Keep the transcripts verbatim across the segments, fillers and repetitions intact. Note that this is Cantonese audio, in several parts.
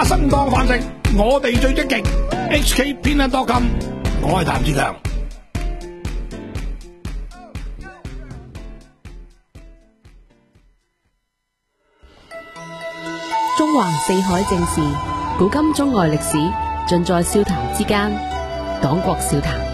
花生當飯食，我哋最積極。H K Peanut dot com， 我係譚志強。 中橫四海正事，古今中外歷史，盡在笑談之間。講國笑談。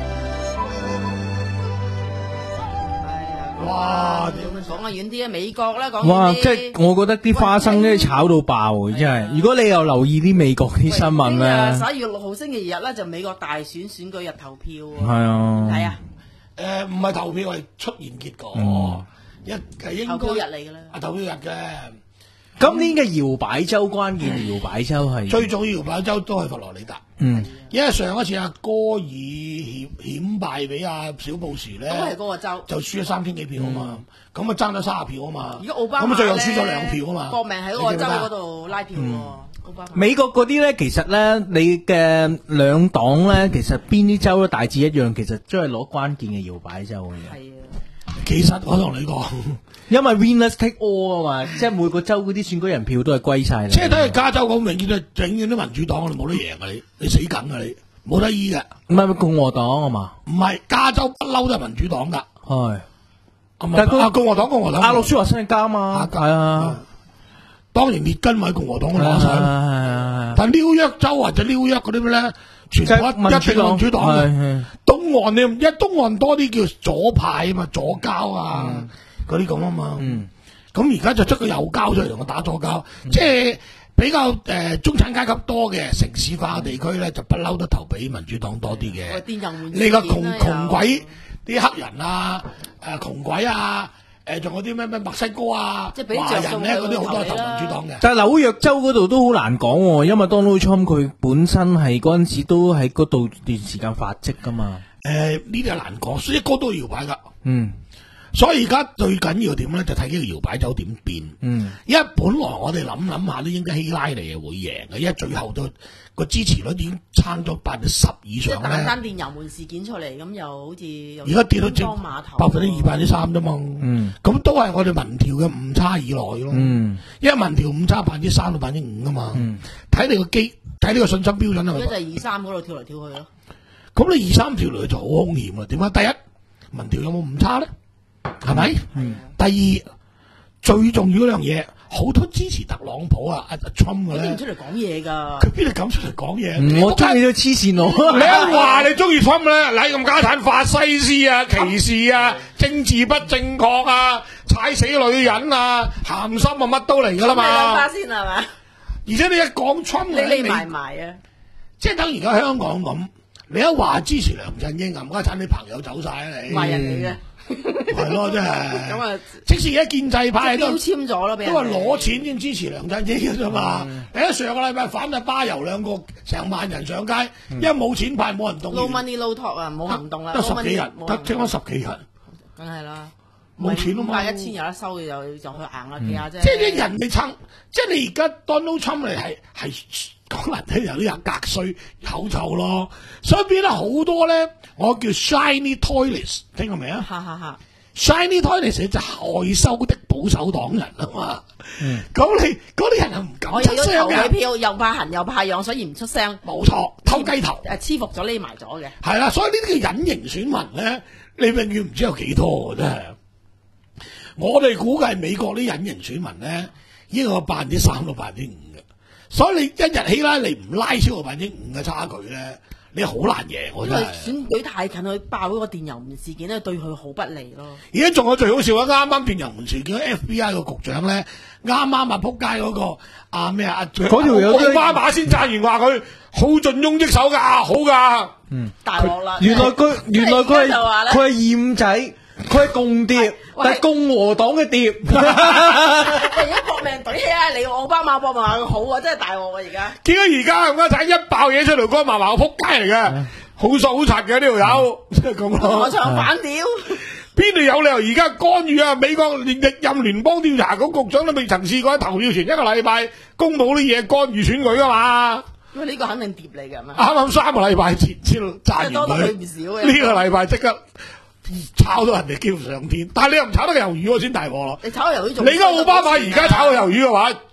哇！ 講下遠啲啊，美國啦，講哇！ 遠啲。 即係我覺得啲花生咧炒到爆啊，真係。如果你又留意啲美國啲新聞咧， 十一月六號星期日咧就美國大選選舉日投票喎。 係啊， 係啊， 誒唔係投票係出現結果， 嗯一係應該投票日嚟㗎啦。 啊投票日嘅。 今年嘅搖擺州關鍵搖擺州係最早搖擺州都係佛羅里達， 嗯， 因為上一次阿戈爾險險敗俾阿小布什咧， 都係嗰個州， 就輸咗三千幾票啊嘛，咁啊爭咗三十票啊嘛， 而家奧巴馬咁啊最後輸咗兩票啊嘛， 搏命喺嗰個州嗰度拉票喎。奧巴馬美國嗰啲咧，其實咧你嘅兩黨咧，其實邊啲州都大致一樣，其實都係攞關鍵嘅搖擺州嘅。 係啊， 其實我同你講， 因為 winners take all 啊嘛，即係每個州嗰啲選舉人票都係歸晒你。 即係睇嚟加州咁永遠都永遠都民主黨，你冇得贏啊你，你死梗啊你，冇得醫嘅。 唔係共和黨啊嘛？ 唔係加州不嬲都係民主黨㗎， 係。 但但係佢係共和黨共和黨， 阿諾舒華辛力加啊嘛，係啊。 當然列根咪喺共和黨嗰度攞晒，但係紐約州或者紐約嗰啲咩咧，全部一一定民主黨嘅。東岸你因為東岸多啲叫左派啊嘛，左膠啊嗰啲咁啊嘛。咁而家就出個右膠出嚟同我打左膠，即係比較誒中產階級多嘅城市化嘅地區咧，就不嬲都投俾民主黨多啲嘅。你個窮窮鬼啲黑人啊，誒窮鬼啊。誒仲有啲咩咩墨西哥啊， 即係俾華人咧嗰啲好多係投民主黨嘅。 但係紐約州嗰度都好難講喎，因為 Donald Trump 佢本身係嗰陣時都喺嗰度段時間發跡噶嘛。 誒呢啲係難講，所以個都要搖擺㗎。 嗯。 所以而家最緊要點咧，就睇呢個搖擺州點變。 嗯， 因為本來我哋諗諗下都應該希拉里係會贏嘅，因為最後都個支持率已經撐咗百分之十以上咧。 即係單電油門事件出嚟，咁又好似而家跌到正百分之二百分之三啫嘛。 嗯， 咁都係我哋民調嘅誤差以內咯。 嗯， 因為民調誤差百分之三到百分之五㗎嘛。 嗯， 睇你個基，睇你個信心標準啊。 而家就係二三嗰度跳嚟跳去咯。 咁你二三跳嚟就好兇險啊！點解？第一，民調有冇誤差咧？係咪？嗯。第二，最重要嗰樣嘢，好多支持特朗普啊，阿 Trump 嘅咧， 佢唔出嚟講嘢㗎。 佢邊度敢出嚟講嘢？ 我中意都黐線佬。 你一話你中意 Trump 咧，禮咁家產、法西斯啊、歧視啊、政治不正確啊、踩死女人啊、鹹濕啊，乜都嚟㗎啦嘛。 你兩花先係嘛？ 而且你一講 Trump， 你匿埋埋啊！ 即係等而家香港咁，你一話支持梁振英，冚家產啲朋友走晒啊你。 壞人嚟嘅。 係咯，真係。 咁啊， 即使而家建制派都標籤咗咯， 都話攞錢先支持梁振英嘅啫嘛。你一上個禮拜反阿巴油兩個成萬人上街，因為冇錢派冇人動員。 No money no talk 啊，冇行動啦。 得十幾人，得聽講十幾人。 梗係啦， 冇錢啊嘛。 一千有得收，就就去硬啦，幾下啫。 即係啲人哋撐，即係你而家 Donald Trump 嚟係係講難聽有啲人格衰口臭咯，所以變得好多咧，我叫 shiny toilets， 聽過未啊？ 哈哈哈 ！shiny toilets 就害羞的保守黨人啊嘛。 嗯。 咁你嗰啲人係唔敢出聲嘅。我又要投佢票，又怕痕又怕癢，所以唔出聲。 冇錯，偷雞頭。 誒，黐服咗匿埋咗嘅。 係啦，所以呢啲叫隱形選民咧，你永遠唔知有幾多真係。我哋估計美國啲隱形選民咧，已經有百分之三到百分之五嘅，所以你一日希拉里唔拉超過百分之五嘅差距咧，你好難贏。我因為選舉太近，佢爆嗰個電郵門事件咧，對佢好不利咯。 而家仲有最好笑啊！啱啱電郵門事件 ，F B I 個局長咧，啱啱啊撲街嗰個啊咩啊， 嗰條友奧巴馬先讚完話佢好盡忠職守㗎，好㗎。 嗯， 大鑊啦！ 原來佢原來佢係佢係厭仔。佢係共諜，但係共和黨嘅諜。 而家搏命懟起啊！你奧巴馬搏命話佢好啊，真係大鑊啊！而家點解而家咁家仔一爆嘢出嚟，嗰麻麻個撲街嚟嘅，好傻好柒嘅呢條友，即係咁咯。 我唱反調， 邊度有理由而家干預啊？美國連歷任聯邦調查局局長都未曾試過喺投票前一個禮拜公佈啲嘢干預選舉噶嘛？ 因為呢個肯定碟嚟㗎嘛。 啱啱三個禮拜前先賺完佢，呢個禮拜即刻。炒到人哋幾乎上天，但係你又唔炒得魷魚喎，先大鑊咯。 你炒魷魚仲？ 你而家奧巴馬而家炒魷魚嘅話，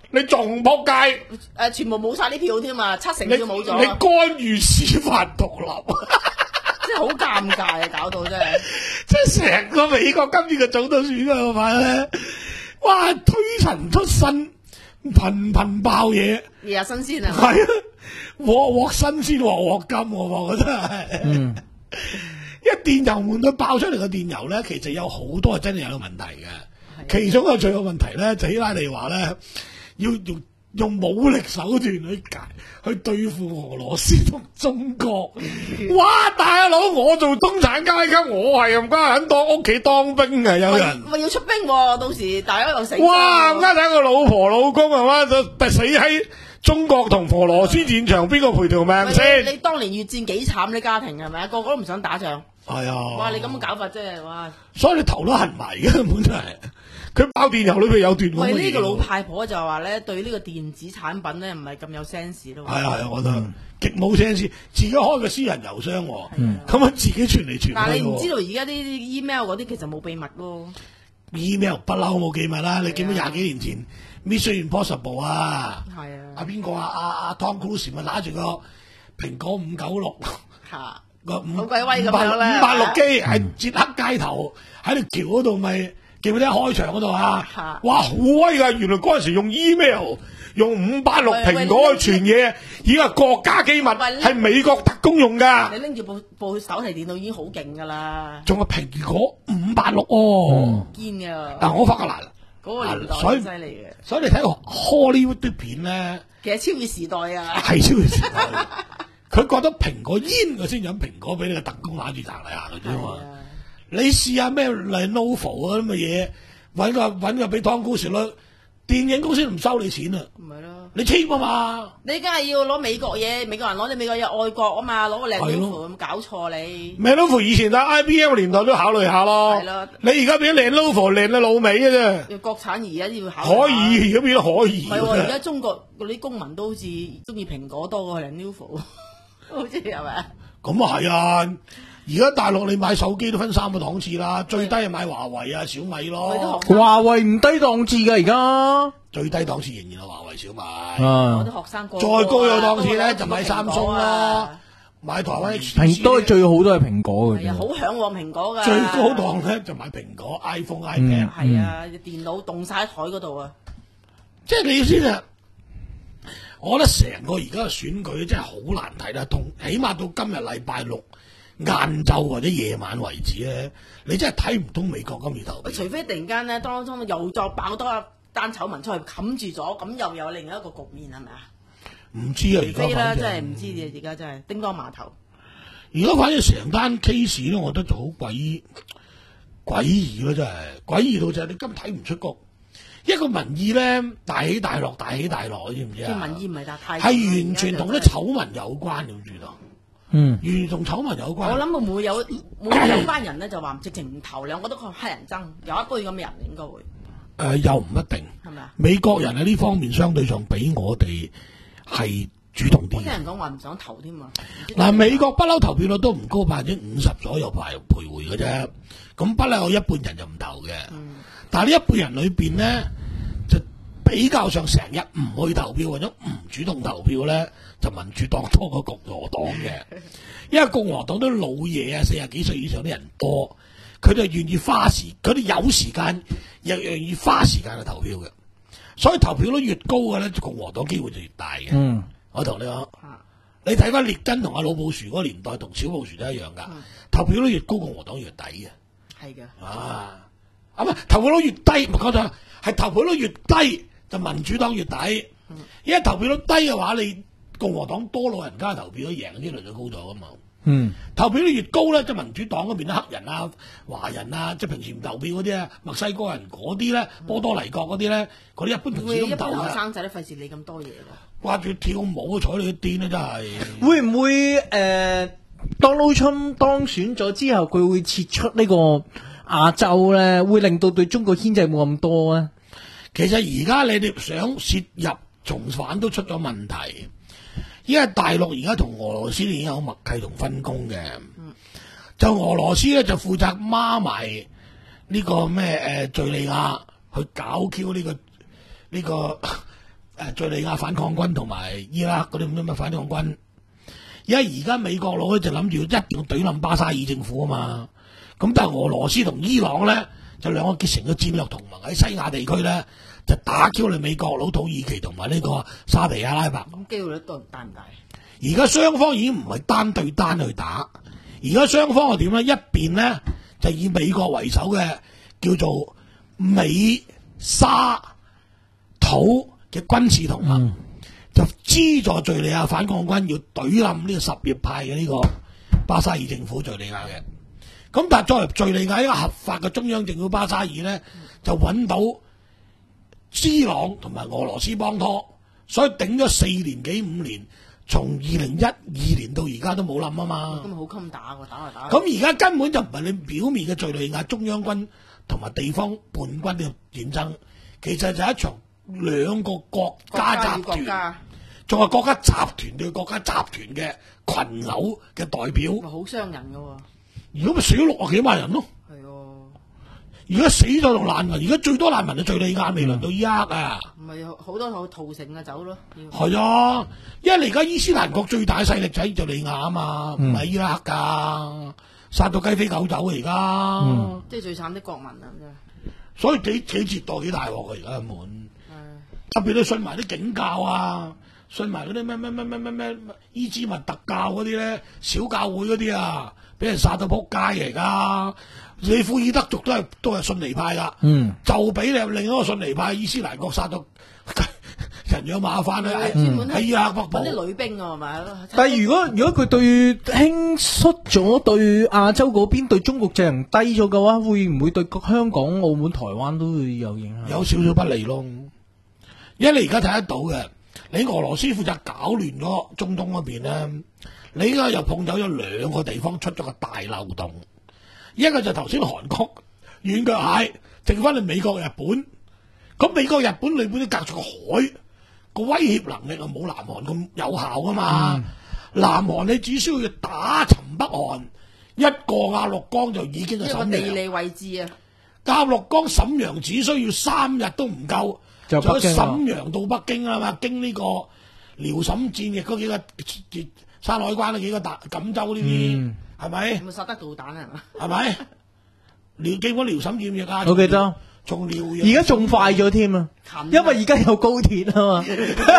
你仲仆街？ 誒，全部冇晒啲票添啊，七成你票冇咗啊， 你干預司法獨立， 即係好尷尬啊，搞到真係。 即係成個美國今次嘅總統選舉嘅話咧，哇推陳出新，頻頻爆嘢， 日日新鮮啊！ 係啊，鑊鑊新鮮鑊鑊金，我覺得係。 嗯， 一電郵門佢爆出嚟嘅電郵咧，其實有好多係真係有問題嘅。其中一個最有問題咧，就希拉里話咧，要用用武力手段去解去對付俄羅斯同中國。哇！大佬，我做中產階級，我係咁家喺當屋企當兵嘅，有人喂要出兵喎，到時大家又死。 哇！咁家睇個老婆老公係嘛，就死喺中國同俄羅斯戰場，邊個賠條命先？ 你你當年越戰幾慘啲家庭係咪啊？個個都唔想打仗。 係啊！ 哇！你咁樣搞法真係哇！ 所以你頭都痕埋嘅，根本就係佢爆電郵裏邊有段咁嘅喂， 嘢。 呢個老太婆就話咧，對呢個電子產品咧唔係咁有 sense 咯。 係啊係啊，我覺得極冇 sense，自己開個私人郵箱喎，咁樣自己傳嚟傳去喎。 但係你唔知道而家啲 email 嗰啲其實冇秘密咯。 email 不嬲冇記密啦，你記唔記得廿幾年前 Mission Impossible 啊？ 係啊。 阿邊個啊？阿阿 Tom Cruise 咪揦住個蘋果五九六嚇個五好鬼威咁五八樣咧五八六機喺捷克街頭喺條橋嗰度咪記唔記得開場嗰度啊？ 嚇哇，好威㗎！原來嗰陣時用 email 用五八六喂蘋果去傳嘢，已經係國家機密，係美國特工用㗎。 你拎住部部手提電腦已經好勁㗎啦， 仲有蘋果五八六哦， 堅㗎。 嗱我發覺嗱， 嗰個年代所以好犀利嘅， 所以你睇個 Hollywood 啲片咧， 其實超越時代啊！ 係超越時代。佢覺得蘋果煙佢先飲蘋果俾你個特工揦住行嚟行去啫嘛。 係啊你試下咩 Lenovo 嗰啲咁嘅嘢，揾個揾個俾湯高時咯，電影公司唔收你錢啊！ 唔係咯， 你簽啊嘛。 你梗係要攞美國嘢，美國人攞你美國嘢愛國啊嘛，攞個靚係 logo 咯咁搞錯你。 Lenovo 以前喺 I B M 年代都考慮下咯。 係咯你而家變咗 Lenovo 靚到老味嘅啫。 要國產而家要考慮下。 可以，而家變咗可以。 唔係喎，而家中國嗰啲公民都好似中意蘋果多過 Lenovo，好似係咪啊？ 咁啊係啊！而家大陸你買手機都分三個檔次啦，最低係買華為啊、小米我哋咯都。學華為唔低檔次㗎而家。 最低檔次仍然係華為、小米。 我啊， 啲學生個再高有檔次咧， 都就買三蘋果星啦啊， 買台灣 H T C 蘋都係最好都係蘋果嘅係啊，好啫。 向往蘋果㗎。 最高檔咧就買蘋果、iPhone、iPad。 係啊，電腦凍晒喺台嗰度啊！ 即係你意思就係，我覺得成個而家嘅選舉真係好難睇得通，起碼到今日禮拜六晏晝或者夜晚為止咧，你真係睇唔通美國今次投票。 除非突然間咧，當中又再爆多一單醜聞出去冚住咗，咁又有另一個局面係咪啊？ 唔知啊，而除非啦， 家反正真係唔知嘅，而家真係叮當碼頭。 而家反正成單 case 咧，我覺得就好詭詭異咯，真係詭異到就係你根本睇唔出個一個民意咧大起大落，大起大落，知唔知即係啊？ 民意唔係但太係完全同啲醜聞有關，你知道？ 嗯， 完全同醜聞有關。 我諗會唔會有會唔會有班人咧就話直情唔投兩個都係黑人憎，有一堆咁嘅人應該會誒、呃、又唔一定， 係咪啊？ 美國人喺呢方面相對上比我哋係主動啲嘅。 我聽人講話唔想投添啊！唔知嗱，美國不嬲投票率都唔高，百分之五十左右排徘徊嘅啫。咁不嬲有一半人就唔投嘅。 嗯但係呢一半人裏邊咧，就比較上成日唔去投票或者唔主動投票咧，就民主黨多過共和黨嘅。因為共和黨都老嘢啊，四十幾歲以上啲人多，佢哋願意花時，佢哋有時間又願意花時間去投票嘅。所以投票率越高嘅咧，共和黨機會就越大嘅。 嗯， 我同你講。 啊你睇翻列根同阿老布殊嗰個年代，同小布殊都一樣噶。 嗯投票率越高，共和黨越抵嘅。 係嘅， 啊，啊唔係投票率越低，唔係講錯，係投票率越低就民主黨越抵。 嗯因為投票率低嘅話，你共和黨多老人家投票，贏嘅機率就高咗噶嘛。 嗯， 投票率越高咧，即係民主黨嗰邊啲黑人啊、華人啊，即係平時唔投票嗰啲啊，墨西哥人嗰啲咧，波多黎各嗰啲咧，嗰啲一般平時都會一唔投嘅， 般後生仔都費事理咁多嘢咯。 掛住跳舞睬你啲癲啊，真係。 會唔會誒 Donald Trump 當選咗之後，佢會撤出呢個亞洲咧，會令到對中國牽制冇咁多咧？ 其實而家你哋想涉入重返都出咗問題，因為大陸而家同俄羅斯已經有默契同分工嘅，就俄羅斯咧就負責孖埋呢個咩誒敍利亞去搞 Q 呢個呢、個誒敍利亞反抗軍同埋伊拉克嗰啲咁嘅反抗軍。因為而家美國佬咧就諗住一定要懟冧巴沙爾政府啊嘛，咁但係俄羅斯同伊朗咧就兩個結成咗戰略同盟喺西亞地區咧就打 Q 你美國佬土耳其同埋呢個沙地阿拉伯。 咁機會率都大唔大？ 而家雙方已經唔係單對單去打，而家雙方係點咧？一邊咧就以美國為首嘅叫做美沙土嘅軍事同盟。嗯就資助敍利亞反抗軍要懟冧呢個什葉派嘅呢個巴沙爾政府敍利亞嘅，咁但係作為敍利亞一個合法嘅中央政府巴沙爾咧，就揾到伊朗同埋俄羅斯幫拖，所以頂咗四年幾五年，從二零一二年到而家都冇冧啊嘛。 咁好襟打喎，打嚟打。 咁而家根本就唔係你表面嘅敍利亞中央軍同埋地方叛軍嘅戰爭，其實就係一場兩個國家集團。仲係國家集團對國家集團嘅群毆嘅代表， 好傷人㗎喎。 如果咪死咗六十幾萬人咯。 係喎。 而家死咗仲難民，而家最多難民係敍利亞，未輪到伊拉克啊。 唔係好多好屠城啊走咯。 係啊，因為你而家伊斯蘭國最大勢力就喺敍利亞啊嘛，唔係、嗯、伊拉克㗎，殺到雞飛狗走啊而家。 嗯、即係最慘啲國民啊真係。所以幾幾折墮幾大鑊啊而家根本。特別你信埋啲警教啊！信埋嗰啲咩咩咩咩咩咩伊茲密特教嗰啲咧，小教會嗰啲啊，俾人殺到仆街嚟噶。你庫爾德族都係都係遜尼派噶，嗯，就俾你另一個遜尼派伊斯蘭國殺到人仰馬翻啦。喺伊拉克北部啲女兵啊，係咪？ 但係如果如果佢對輕率咗，對亞洲嗰邊對中國陣營低咗嘅話，會唔會對香港、澳門、台灣都會有影響？ 有少少不利咯，因為你而家睇得到嘅。你俄羅斯負責搞亂咗中東嗰邊咧，你而家又碰走咗兩個地方出咗個大漏洞，一個就頭先韓國軟腳蟹，剩翻你美國日本。咁美國日本裏邊都隔住個海，個威脅能力啊冇南韓咁有效噶嘛。嗯、南韓你只需要打沉北韓，一個鴨綠江就已經係瀋陽。 地理位置啊， 鴨綠江瀋陽只需要三日都唔夠。就喺瀋陽到北京啊嘛，經呢個遼瀋戰役嗰幾個山海關嗰幾個大錦州呢啲，係咪？ 有冇殺得導彈啊？ 係咪？遼經過遼瀋戰役啊， 我記得。 從遼而家仲快咗添啊，因為而家有高鐵啊嘛。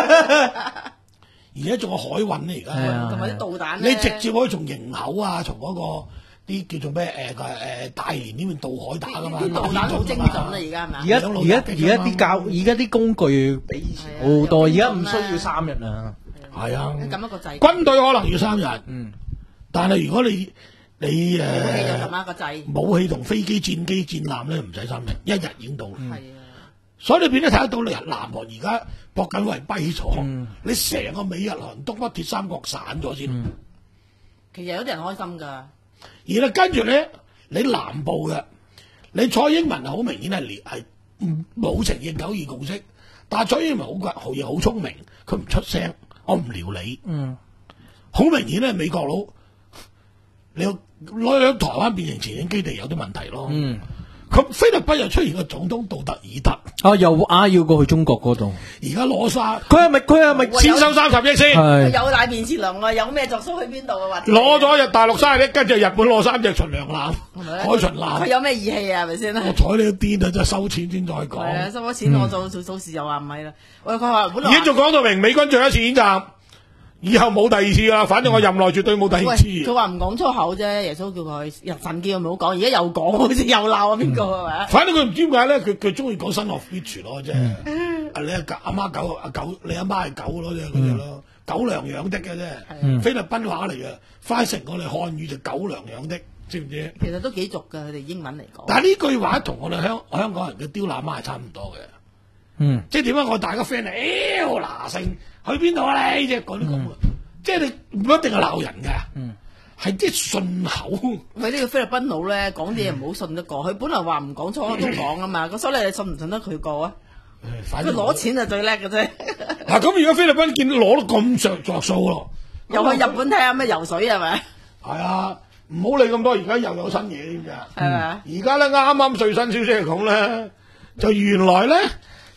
而家仲有海運咧，而家同埋啲導彈你直接可以從營口啊，從嗰、那個。啲叫做咩誒誒大連呢邊渡海打噶嘛？ 導彈好精準啊！而家係咪？ 而家而家而家啲教而家啲工具比以前好多，而家唔需要三日啦。 係啊， 撳一個掣。 軍隊可能要三日，嗯，但係如果你你誒武器就撳一個掣， 武器同飛機、戰機、戰艦咧唔使三日，一日已經到。係啊， 所以你變咗睇得到，你南韓而家搏緊為跛咗，你成個美日韓東北鐵三角散咗先。 其實有啲人開心㗎。 而咧跟住咧，你南部嘅，你蔡英文好明顯係係冇承認九二共識，但係蔡英文好鬼好嘢，好聰明，佢唔出聲，我唔撩你，嗯，好明顯咧，美國佬你攞兩台灣變成前景基地有啲問題咯，嗯。咁菲律賓又出現個總統杜特爾特， 啊又啊要過去中國嗰度， 而家攞晒， 佢係咪佢係咪先收三十億先？ 有大便潛糧啊！有咩着數去邊度啊？ 攞咗日大陸三十億，跟住日本攞三隻巡洋艦、海巡艦， 佢有咩義氣啊？係咪先？ 我睬你都癲啊！真係收錢先再講。 係啊，收咗錢我做做做事又話唔係啦。喂，佢話本來已經仲講到明美軍最後一次演習。以後冇第二次啦，反正我任內絕對冇第二次。 佢話唔講粗口啫，耶穌叫佢日神叫佢唔好講，而家又講，好似又鬧啊邊個係咪？ 反正佢唔知點解咧，佢佢中意講新 of which 咯，即係啊你阿阿媽狗阿狗，你阿媽係狗咯，即係嗰隻咯，狗糧養的嘅啫。菲律賓話嚟嘅，翻成我哋漢語就狗糧養的，知唔知？ 其實都幾俗㗎，佢哋英文嚟講。 但係呢句話同我哋香香港人嘅刁乸媽係差唔多嘅。嗯，即係點解我大家 friend 嚟？妖嗱聲去邊度啊你？即係講啲咁嘅，即係你唔一定係鬧人㗎，嗯，係啲順口。 佢呢個菲律賓佬咧講啲嘢唔好信得過，佢本來話唔講粗口都講啊嘛，咁所以你信唔信得佢過啊？佢攞錢就最叻嘅啫。 嗱咁，如果菲律賓見到攞得咁着着數咯， 又去日本睇下咩游水係咪？ 係啊，唔好理咁多，而家又有新嘢添㗎。係咪啊？ 而家咧啱啱最新消息嚟講咧，就原來咧。就日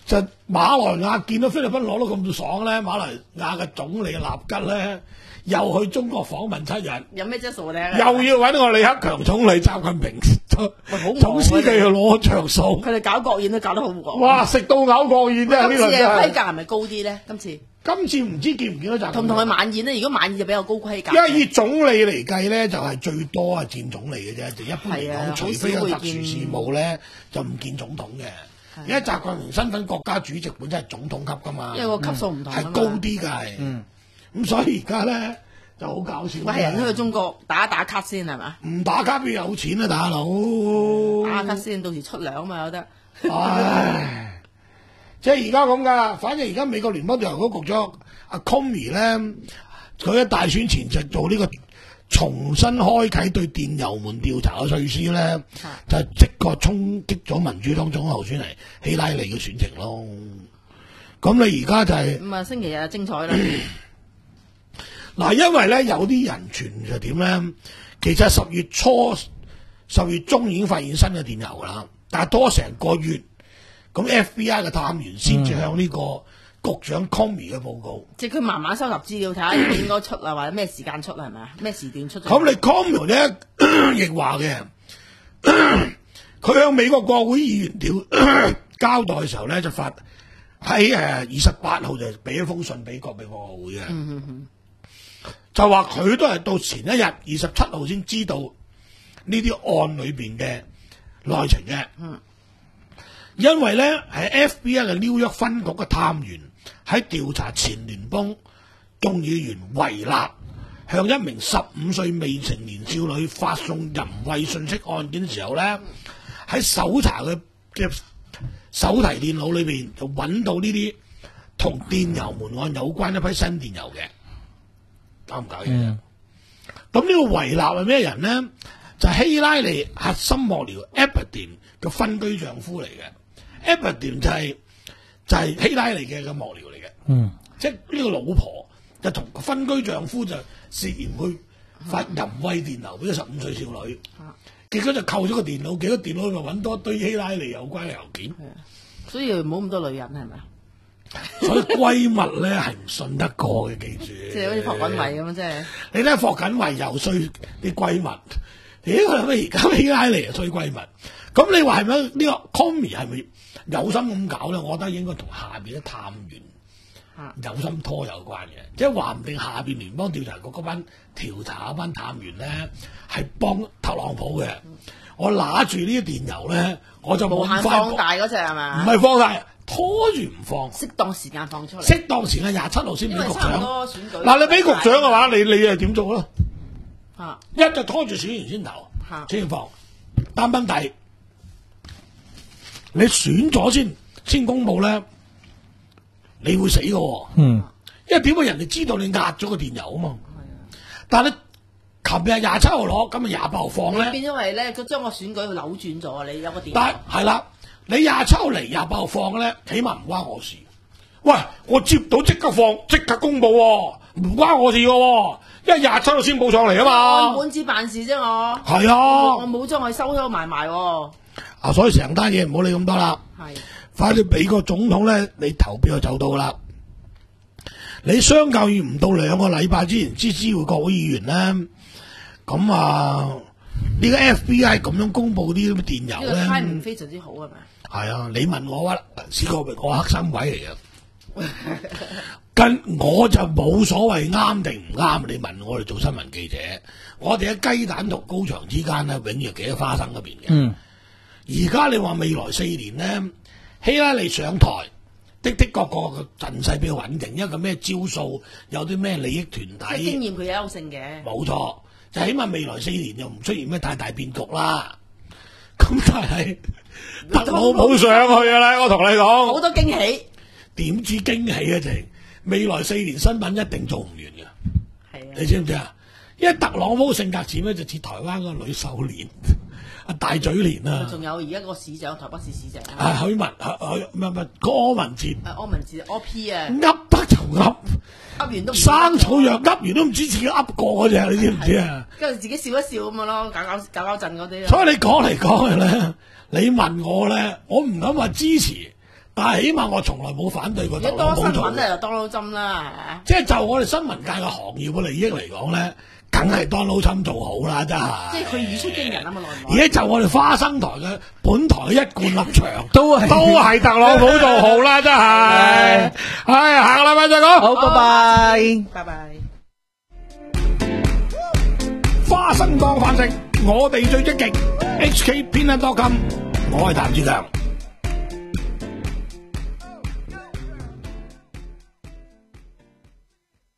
馬來亞見到菲律賓攞到咁爽咧，馬來亞嘅總理納吉咧又去中國訪問七日， 有咩質素咧？ 又要揾個李克強總理、習近平總書記去攞着數。 佢哋搞國宴都搞得好忙。 哇！食到嘔國宴啫，呢今次嘅輪規格係咪高啲咧？今次今次唔知見唔見到習近平同唔同佢晚宴咧？如果晚宴就比較高規格。 因為以總理嚟計咧，就係、是、最多係見總理嘅啫，就一般嚟講，除非有特殊事務咧，就唔見總統嘅。因為習近平身份國家主席本身係總統級噶嘛， 因為個級數唔同， 係、嗯、高啲㗎係。咁、嗯、所以而家咧就好搞笑。 喂，係人都去中國打一打卡先係嘛？ 唔打卡邊有錢啊，大佬！ 打卡先，到時出糧嘛有得。 唉，即係而家咁㗎。反正而家美國聯邦調查局局長阿 Comey 咧，佢喺大選前就做呢個重新開啓對電郵門調查嘅措施咧，就係即個衝擊咗民主黨總統候選人希拉里嘅選情咯。咁你而家就係咁啊，星期日精彩啦。 嗱，因為咧有啲人傳就點咧，其實十月初、十月中已經發現新嘅電郵㗎啦，但係多成個月，咁 F B I 嘅探員先至向呢個局長 Comey 嘅報告。 即係佢慢慢收集資料，睇下應該出啊，或者咩時間出係咪啊？咩時段出？ 咁你 Comey 咧亦話嘅，佢向美國國會議員調交代嘅時候咧，就發喺誒二十八號就俾一封信俾國美國會嘅。嗯嗯嗯就話佢都係到前一日二十七號先知道呢啲案裏邊嘅內情嘅，嗯，因為咧係 F B I 嘅紐約分局嘅探員喺調查前聯邦眾議員維納向一名十五歲未成年少女發送淫穢信息案件嘅時候咧，喺搜查嘅嘅手提電腦裏邊就揾到呢啲同電郵門案有關一批新電郵嘅。搞唔搞嘢？咁呢、嗯、個維納係咩人呢？就係、希拉里核心幕僚 Epstein 嘅分居丈夫嚟嘅。Epstein 就係、是、就係、是、希拉里嘅嘅幕僚嚟嘅。嗯，即係呢個老婆就同分居丈夫就涉嫌去發淫穢電郵俾個十五歲少女，嗯、結果就扣咗個電腦，結果電腦咪揾多堆希拉里有關嘅郵件。 所以唔好咁多女人係咪？ 所以閨蜜咧係唔信得過嘅，記住。 即係好似霍錦麗咁樣，即係。你睇霍錦麗又衰啲閨蜜，屌佢而家希拉里又衰閨蜜。咁你話係咪呢個 Comey 係咪有心咁搞咧？我覺得應該同下邊啲探員有心拖有關嘅，即係話唔定下邊聯邦調查局嗰班調查嗰班探員咧係幫特朗普嘅。嗯、我拿住呢啲電郵咧，我就冇無限放大嗰隻係嘛？ 唔係放大。拖住唔放， 適當時間放出嚟。 適當時間廿七號先俾局長。 嗱， 你俾局長嘅話，你你係點做咯？ 啊， 一就拖住選完先投，先放。但問題你選咗先先公佈咧，你會死嘅。嗯，因為點解人哋知道你壓咗個電郵啊嘛？係啊。但係你琴日廿七號攞，咁啊廿八號放咧？ 變咗係咧，佢將個選舉扭轉咗。你有個電郵。 但係啦。你廿七號嚟廿八號放咧，起碼唔關我事。喂，我接到即刻放，即刻公佈喎，唔關我事嘅喎，因為廿七號先報上嚟啊嘛。 按本子辦事啫，我係啊， 我冇將佢收收埋埋喎。 啊，所以成單嘢唔好理咁多啦。係，快啲俾個總統咧，你投票就走到啦。你相較於唔到兩個禮拜之前知知會國會議員咧，咁啊呢個 F B I 咁樣公佈啲咁嘅電郵咧，呢個 timing 非常之好係咪？ 係啊，你問我啊，試過咪我黑心位嚟嘅，跟我就冇所謂啱定唔啱。你問我哋做新聞記者，我哋喺雞蛋同高牆之間咧，永遠企喺花生嗰邊嘅。嗯，而家你話未來四年咧，希拉里上台的的確確個陣勢比較穩定，因為個咩招數，有啲咩利益團體， 經驗佢有優勝嘅。 冇錯，就起碼未來四年又唔出現咩太大變局啦。咁但係特朗普上去啊啦，我同你講好多驚喜， 點知驚喜啊？淨未來四年新聞一定做唔完嘅，係啊，你知唔知啊？因為特朗普性格似咩？就似台灣個女秀蓮，啊大嘴蓮啊！ 仲有而家個市長，台北市市長啊許文，許唔係唔係柯文哲， 啊柯文哲 O P 啊， 噏得就噏， 噏完都生草藥噏完都唔知自己噏過嗰隻，你知唔知啊？ 跟住自己笑一笑咁樣咯，搞搞搞搞震嗰啲。 所以你講嚟講去咧，你問我咧，我唔敢話支持。 但係起碼我從來冇反對過特如果多新朗普做嘅。 聞咧就 Donald Trump 啦， 即係就我哋新聞界嘅行業嘅利益嚟講咧，梗係 Donald Trump 做好啦，真係。 即係佢語出驚人啊嘛，內而家就我哋花生台嘅本台嘅一貫立場， 都係都係特朗普做好啦，真係。係下個禮拜再講。 好，拜拜。 拜拜。 花生當飯食，我哋最積極。H K Peanut dot com，我係譚志強。